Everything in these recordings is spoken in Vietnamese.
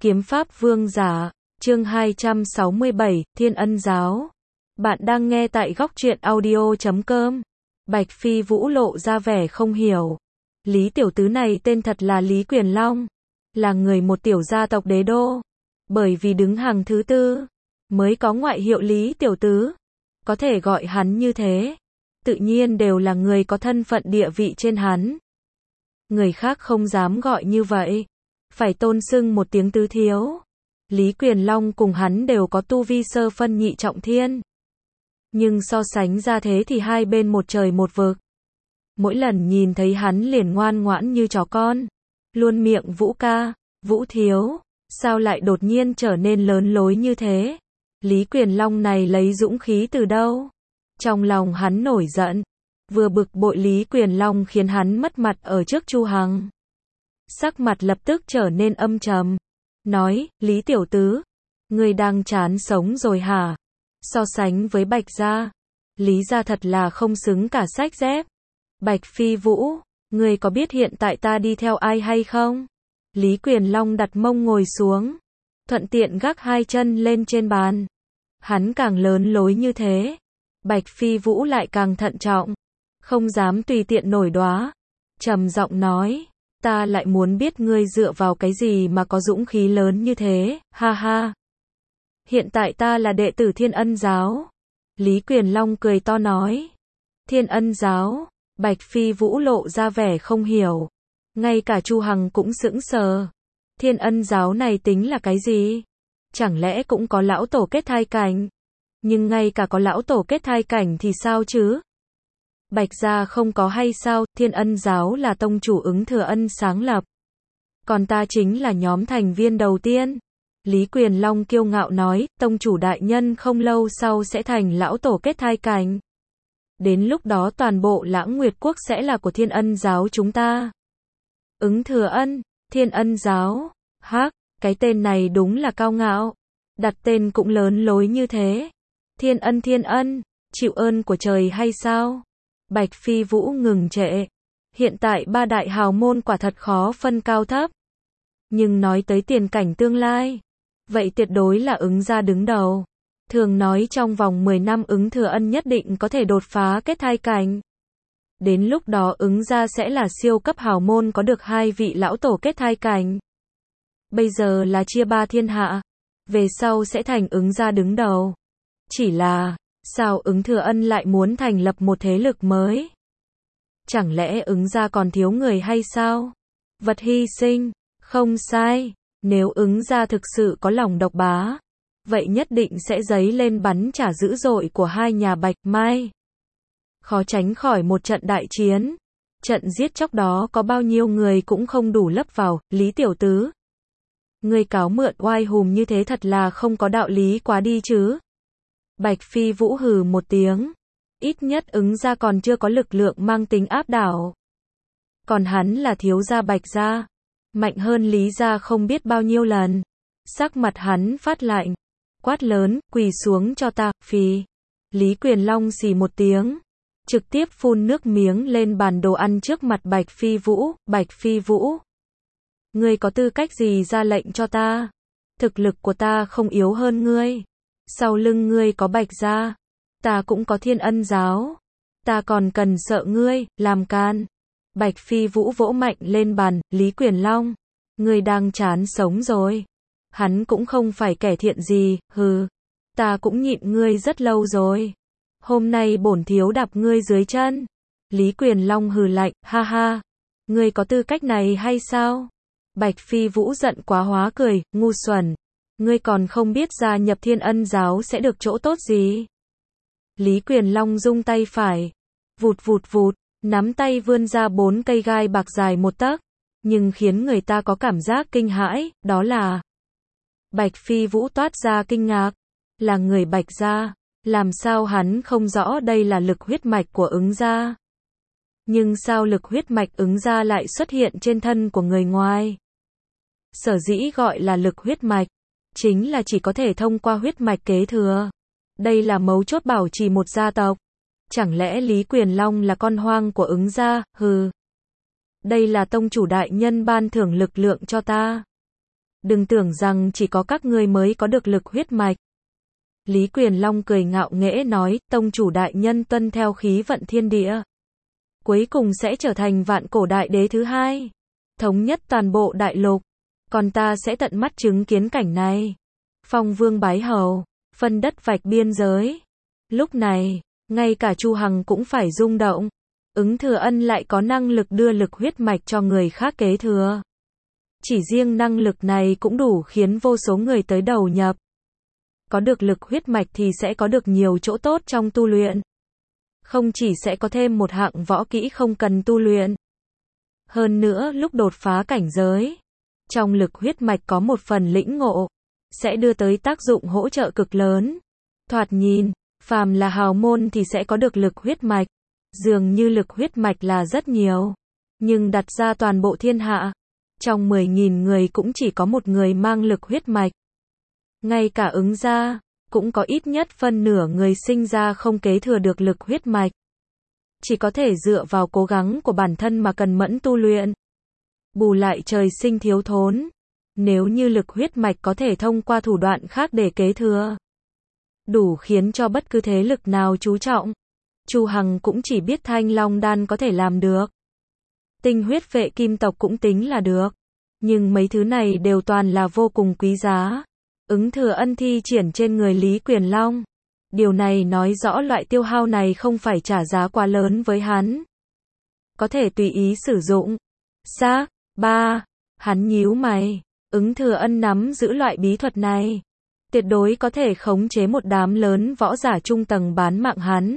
Kiếm Pháp Vương Giả, chương 267, Thiên Ân Giáo. Bạn đang nghe tại góc truyện audio.com. Bạch Phi Vũ lộ ra vẻ không hiểu. Lý tiểu tứ này tên thật là Lý Quyền Long, là người một tiểu gia tộc đế đô. Bởi vì đứng hàng thứ tư, mới có ngoại hiệu Lý tiểu tứ. Có thể gọi hắn như thế, tự nhiên đều là người có thân phận địa vị trên hắn. Người khác không dám gọi như vậy, phải tôn xưng một tiếng tứ thiếu. Lý Quyền Long cùng hắn đều có tu vi sơ phân nhị trọng thiên. Nhưng so sánh ra thế thì hai bên một trời một vực. Mỗi lần nhìn thấy hắn liền ngoan ngoãn như chó con. Luôn miệng Vũ ca, Vũ thiếu, sao lại đột nhiên trở nên lớn lối như thế? Lý Quyền Long này lấy dũng khí từ đâu? Trong lòng hắn nổi giận. Vừa bực bội Lý Quyền Long khiến hắn mất mặt ở trước Chu Hằng. Sắc mặt lập tức trở nên âm trầm. Nói, Lý tiểu tứ, ngươi đang chán sống rồi hả? So sánh với Bạch gia, Lý gia thật là không xứng cả sách dép. Bạch Phi Vũ, ngươi có biết hiện tại ta đi theo ai hay không? Lý Quyền Long đặt mông ngồi xuống, thuận tiện gác hai chân lên trên bàn. Hắn càng lớn lối như thế, Bạch Phi Vũ lại càng thận trọng, không dám tùy tiện nổi đoá. Trầm giọng nói, ta lại muốn biết ngươi dựa vào cái gì mà có dũng khí lớn như thế, ha ha. Hiện tại ta là đệ tử Thiên Ân Giáo. Lý Quyền Long cười to nói. Thiên Ân Giáo, Bạch Phi Vũ lộ ra vẻ không hiểu. Ngay cả Chu Hằng cũng sững sờ. Thiên Ân Giáo này tính là cái gì? Chẳng lẽ cũng có lão tổ kết thai cảnh? Nhưng ngay cả có lão tổ kết thai cảnh thì sao chứ? Bạch gia không có hay sao? Thiên Ân Giáo là tông chủ Ứng Thừa Ân sáng lập. Còn ta chính là nhóm thành viên đầu tiên. Lý Quyền Long kiêu ngạo nói, tông chủ đại nhân không lâu sau sẽ thành lão tổ kết thai cảnh. Đến lúc đó toàn bộ Lãng Nguyệt Quốc sẽ là của Thiên Ân Giáo chúng ta. Ứng Thừa Ân, Thiên Ân Giáo, hắc, cái tên này đúng là cao ngạo. Đặt tên cũng lớn lối như thế. Thiên Ân, chịu ơn của trời hay sao? Bạch Phi Vũ ngừng trệ. Hiện tại ba đại hào môn quả thật khó phân cao thấp. Nhưng nói tới tiền cảnh tương lai, vậy tuyệt đối là Ứng gia đứng đầu. Thường nói trong vòng 10 năm Ứng Thừa Ân nhất định có thể đột phá kết thai cảnh. Đến lúc đó Ứng gia sẽ là siêu cấp hào môn có được hai vị lão tổ kết thai cảnh. Bây giờ là chia ba thiên hạ, về sau sẽ thành Ứng gia đứng đầu. Chỉ là, sao Ứng Thừa Ân lại muốn thành lập một thế lực mới? Chẳng lẽ Ứng gia còn thiếu người hay sao? Vật hy sinh, không sai. Nếu Ứng gia thực sự có lòng độc bá, vậy nhất định sẽ dấy lên bắn trả dữ dội của hai nhà Bạch Mai. Khó tránh khỏi một trận đại chiến. Trận giết chóc đó có bao nhiêu người cũng không đủ lấp vào. Lý tiểu tứ, ngươi cáo mượn oai hùm như thế thật là không có đạo lý quá đi chứ. Bạch Phi Vũ hừ một tiếng. Ít nhất Ứng gia còn chưa có lực lượng mang tính áp đảo. Còn hắn là thiếu gia Bạch gia, mạnh hơn Lý gia không biết bao nhiêu lần. Sắc mặt hắn phát lạnh, quát lớn, quỳ xuống cho ta, Phi. Lý Quyền Long xì một tiếng, trực tiếp phun nước miếng lên bàn đồ ăn trước mặt Bạch Phi Vũ. Bạch Phi Vũ, ngươi có tư cách gì ra lệnh cho ta? Thực lực của ta không yếu hơn ngươi. Sau lưng ngươi có Bạch gia, ta cũng có Thiên Ân Giáo. Ta còn cần sợ ngươi, làm can. Bạch Phi Vũ vỗ mạnh lên bàn, Lý Quyền Long, ngươi đang chán sống rồi. Hắn cũng không phải kẻ thiện gì, hừ. Ta cũng nhịn ngươi rất lâu rồi. Hôm nay bổn thiếu đạp ngươi dưới chân. Lý Quyền Long hừ lạnh, ha ha. Ngươi có tư cách này hay sao? Bạch Phi Vũ giận quá hóa cười, ngu xuẩn. Ngươi còn không biết gia nhập Thiên Ân Giáo sẽ được chỗ tốt gì. Lý Quyền Long rung tay phải. Vụt vụt vụt. Nắm tay vươn ra 4 cây gai bạc dài 1 tấc, nhưng khiến người ta có cảm giác kinh hãi, đó là Bạch Phi Vũ toát ra kinh ngạc, là người Bạch gia, làm sao hắn không rõ đây là lực huyết mạch của Ứng gia? Nhưng sao lực huyết mạch Ứng gia lại xuất hiện trên thân của người ngoài? Sở dĩ gọi là lực huyết mạch, chính là chỉ có thể thông qua huyết mạch kế thừa. Đây là mấu chốt bảo trì một gia tộc. Chẳng lẽ Lý Quyền Long là con hoang của Ứng gia, hừ. Đây là tông chủ đại nhân ban thưởng lực lượng cho ta. Đừng tưởng rằng chỉ có các ngươi mới có được lực huyết mạch. Lý Quyền Long cười ngạo nghễ nói, tông chủ đại nhân tuân theo khí vận thiên địa. Cuối cùng sẽ trở thành vạn cổ đại đế thứ hai. Thống nhất toàn bộ đại lục. Còn ta sẽ tận mắt chứng kiến cảnh này. Phong vương bái hầu, phân đất vạch biên giới. Lúc này, ngay cả Chu Hằng cũng phải rung động. Ứng Thừa Ân lại có năng lực đưa lực huyết mạch cho người khác kế thừa. Chỉ riêng năng lực này cũng đủ khiến vô số người tới đầu nhập. Có được lực huyết mạch thì sẽ có được nhiều chỗ tốt trong tu luyện. Không chỉ sẽ có thêm một hạng võ kỹ không cần tu luyện. Hơn nữa lúc đột phá cảnh giới, trong lực huyết mạch có một phần lĩnh ngộ, sẽ đưa tới tác dụng hỗ trợ cực lớn. Thoạt nhìn, phàm là hào môn thì sẽ có được lực huyết mạch. Dường như lực huyết mạch là rất nhiều. Nhưng đặt ra toàn bộ thiên hạ, trong 10.000 người cũng chỉ có một người mang lực huyết mạch. Ngay cả Ứng gia, cũng có ít nhất phân nửa người sinh ra không kế thừa được lực huyết mạch. Chỉ có thể dựa vào cố gắng của bản thân mà cần mẫn tu luyện. Bù lại trời sinh thiếu thốn. Nếu như lực huyết mạch có thể thông qua thủ đoạn khác để kế thừa, đủ khiến cho bất cứ thế lực nào chú trọng. Chu Hằng cũng chỉ biết Thanh Long đan có thể làm được. Tinh huyết vệ kim tộc cũng tính là được. Nhưng mấy thứ này đều toàn là vô cùng quý giá. Ứng Thừa Ân thi triển trên người Lý Quyền Long. Điều này nói rõ loại tiêu hao này không phải trả giá quá lớn với hắn. Có thể tùy ý sử dụng. Xác, hắn nhíu mày. Ứng Thừa Ân nắm giữ loại bí thuật này. Tuyệt đối có thể khống chế một đám lớn võ giả trung tầng bán mạng hắn.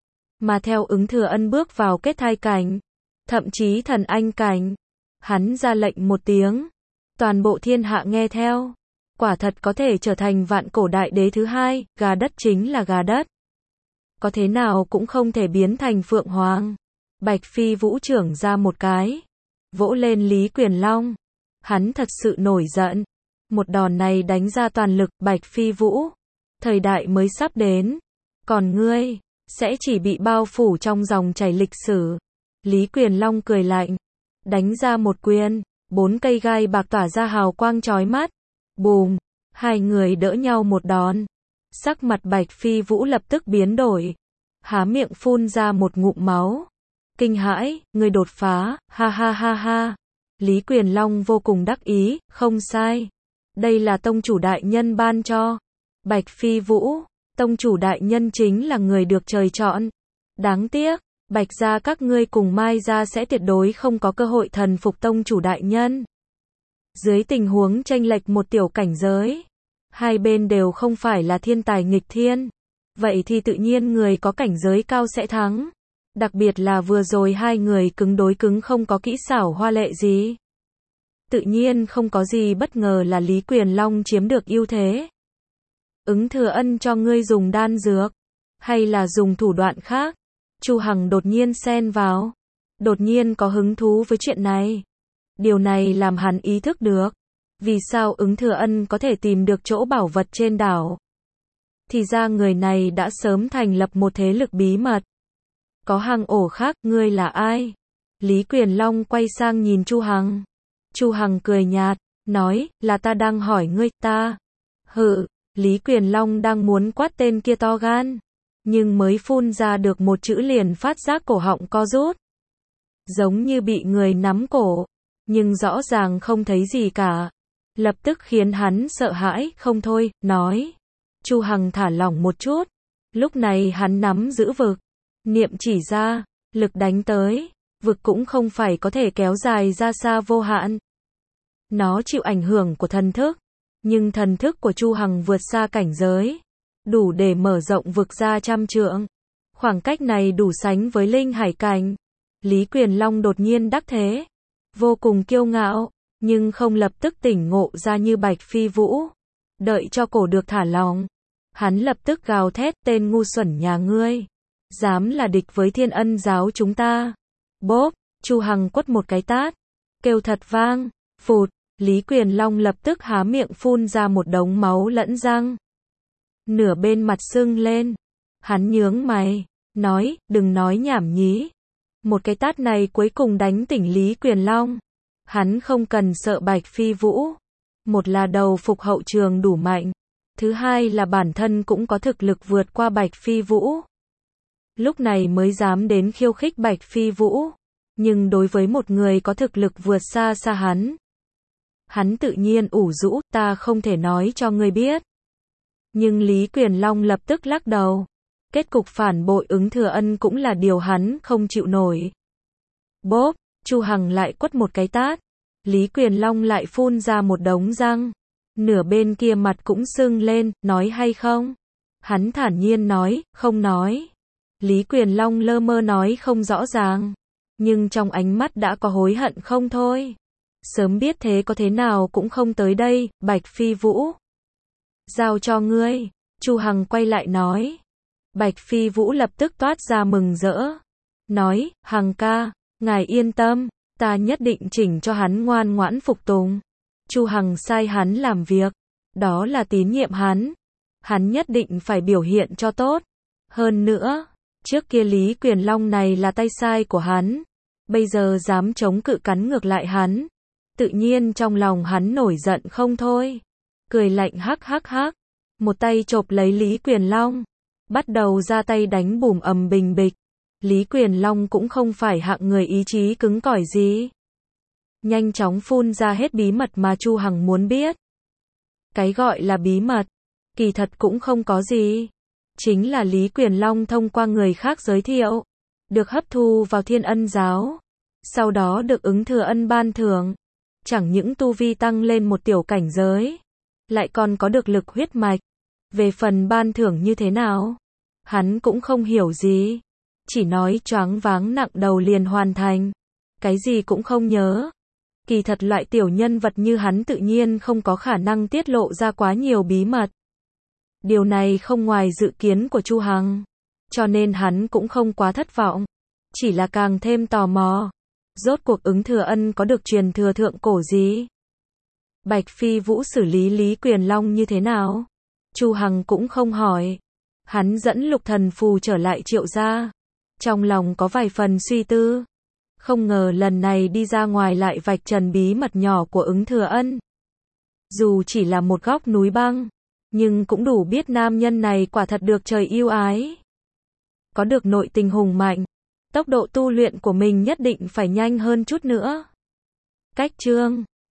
Mà theo Ứng Thừa Ân bước vào kết thai cảnh, thậm chí thần anh cảnh, hắn ra lệnh một tiếng, toàn bộ thiên hạ nghe theo. Quả thật có thể trở thành vạn cổ đại đế thứ hai, gà đất chính là gà đất. Có thế nào cũng không thể biến thành Phượng Hoàng. Bạch Phi Vũ trưởng ra một cái, vỗ lên Lý Quyền Long. Hắn thật sự nổi giận. Một đòn này đánh ra toàn lực, Bạch Phi Vũ. Thời đại mới sắp đến. Còn ngươi, sẽ chỉ bị bao phủ trong dòng chảy lịch sử. Lý Quyền Long cười lạnh. Đánh ra một quyền, 4 cây gai bạc tỏa ra hào quang chói mắt. Bùm, hai người đỡ nhau một đòn. Sắc mặt Bạch Phi Vũ lập tức biến đổi. Há miệng phun ra một ngụm máu. Kinh hãi, người đột phá, ha ha ha ha. Lý Quyền Long vô cùng đắc ý, không sai. Đây là tông chủ đại nhân ban cho. Bạch Phi Vũ, tông chủ đại nhân chính là người được trời chọn. Đáng tiếc, Bạch gia các ngươi cùng Mai gia sẽ tuyệt đối không có cơ hội thần phục tông chủ đại nhân. Dưới tình huống chênh lệch một tiểu cảnh giới, hai bên đều không phải là thiên tài nghịch thiên. Vậy thì tự nhiên người có cảnh giới cao sẽ thắng. Đặc biệt là vừa rồi hai người cứng đối cứng không có kỹ xảo hoa lệ gì. Tự nhiên không có gì bất ngờ là Lý Quyền Long chiếm được ưu thế. Ứng Thừa Ân cho ngươi dùng đan dược, hay là dùng thủ đoạn khác? Chu Hằng đột nhiên xen vào. Đột nhiên có hứng thú với chuyện này. Điều này làm hắn ý thức được. Vì sao Ứng Thừa Ân có thể tìm được chỗ bảo vật trên đảo? Thì ra người này đã sớm thành lập một thế lực bí mật. Có hang ổ khác, ngươi là ai? Lý Quyền Long quay sang nhìn Chu Hằng. Chu Hằng cười nhạt, nói, là ta đang hỏi ngươi, ta. Hự, Lý Quyền Long đang muốn quát tên kia to gan. Nhưng mới phun ra được một chữ liền phát giác cổ họng co rút. Giống như bị người nắm cổ. Nhưng rõ ràng không thấy gì cả. Lập tức khiến hắn sợ hãi, không thôi, nói. Chu Hằng thả lỏng một chút. Lúc này hắn nắm giữ vực. Niệm chỉ ra, lực đánh tới. Vực cũng không phải có thể kéo dài ra xa vô hạn. Nó chịu ảnh hưởng của thần thức. Nhưng thần thức của Chu Hằng vượt xa cảnh giới. Đủ để mở rộng vực ra 100 trượng. Khoảng cách này đủ sánh với linh hải cảnh. Lý Quyền Long đột nhiên đắc thế. Vô cùng kiêu ngạo. Nhưng không lập tức tỉnh ngộ ra như Bạch Phi Vũ. Đợi cho cổ được thả lỏng. Hắn lập tức gào thét, tên ngu xuẩn nhà ngươi. Dám là địch với Thiên Ân giáo chúng ta. Bốp, Chu Hằng quất một cái tát. Kêu thật vang. Phụt, Lý Quyền Long lập tức há miệng phun ra một đống máu lẫn răng. Nửa bên mặt sưng lên. Hắn nhướng mày. Nói, đừng nói nhảm nhí. Một cái tát này cuối cùng đánh tỉnh Lý Quyền Long. Hắn không cần sợ Bạch Phi Vũ. Một là đầu phục hậu trường đủ mạnh. Thứ hai là bản thân cũng có thực lực vượt qua Bạch Phi Vũ. Lúc này mới dám đến khiêu khích Bạch Phi Vũ. Nhưng đối với một người có thực lực vượt xa xa hắn tự nhiên ủ rũ, ta không thể nói cho ngươi biết. Nhưng Lý Quyền Long lập tức lắc đầu. Kết cục phản bội Ứng Thừa Ân cũng là điều hắn không chịu nổi. Bốp, Chu Hằng lại quất một cái tát. Lý Quyền Long lại phun ra một đống răng. Nửa bên kia mặt cũng sưng lên, nói hay không? Hắn thản nhiên nói, không nói. Lý Quyền Long lơ mơ nói không rõ ràng. Nhưng trong ánh mắt đã có hối hận không thôi. Sớm biết thế có thế nào cũng không tới đây, Bạch Phi Vũ. Giao cho ngươi. Chu Hằng quay lại nói. Bạch Phi Vũ lập tức toát ra mừng rỡ. Nói, Hằng ca, ngài yên tâm, ta nhất định chỉnh cho hắn ngoan ngoãn phục tùng. Chu Hằng sai hắn làm việc. Đó là tín nhiệm hắn. Hắn nhất định phải biểu hiện cho tốt. Hơn nữa, trước kia Lý Quyền Long này là tay sai của hắn. Bây giờ dám chống cự cắn ngược lại hắn. Tự nhiên trong lòng hắn nổi giận không thôi. Cười lạnh hắc hắc hắc. Một tay chộp lấy Lý Quyền Long. Bắt đầu ra tay đánh bùm ầm bình bịch. Lý Quyền Long cũng không phải hạng người ý chí cứng cỏi gì. Nhanh chóng phun ra hết bí mật mà Chu Hằng muốn biết. Cái gọi là bí mật, kỳ thật cũng không có gì. Chính là Lý Quyền Long thông qua người khác giới thiệu. Được hấp thu vào Thiên Ân giáo. Sau đó được Ứng Thừa Ân ban thưởng. Chẳng những tu vi tăng lên một tiểu cảnh giới. Lại còn có được lực huyết mạch. Về phần ban thưởng như thế nào? Hắn cũng không hiểu gì. Chỉ nói choáng váng nặng đầu liền hoàn thành. Cái gì cũng không nhớ. Kỳ thật loại tiểu nhân vật như hắn tự nhiên không có khả năng tiết lộ ra quá nhiều bí mật. Điều này không ngoài dự kiến của Chu Hằng. Cho nên hắn cũng không quá thất vọng. Chỉ là càng thêm tò mò. Rốt cuộc Ứng Thừa Ân có được truyền thừa thượng cổ gì? Bạch Phi Vũ xử lý Lý Quyền Long như thế nào? Chu Hằng cũng không hỏi. Hắn dẫn Lục Thần Phù trở lại Triệu gia. Trong lòng có vài phần suy tư. Không ngờ lần này đi ra ngoài lại vạch trần bí mật nhỏ của Ứng Thừa Ân. Dù chỉ là một góc núi băng, nhưng cũng đủ biết nam nhân này quả thật được trời yêu ái. Có được nội tình hùng mạnh. Tốc độ tu luyện của mình nhất định phải nhanh hơn chút nữa. Cách chương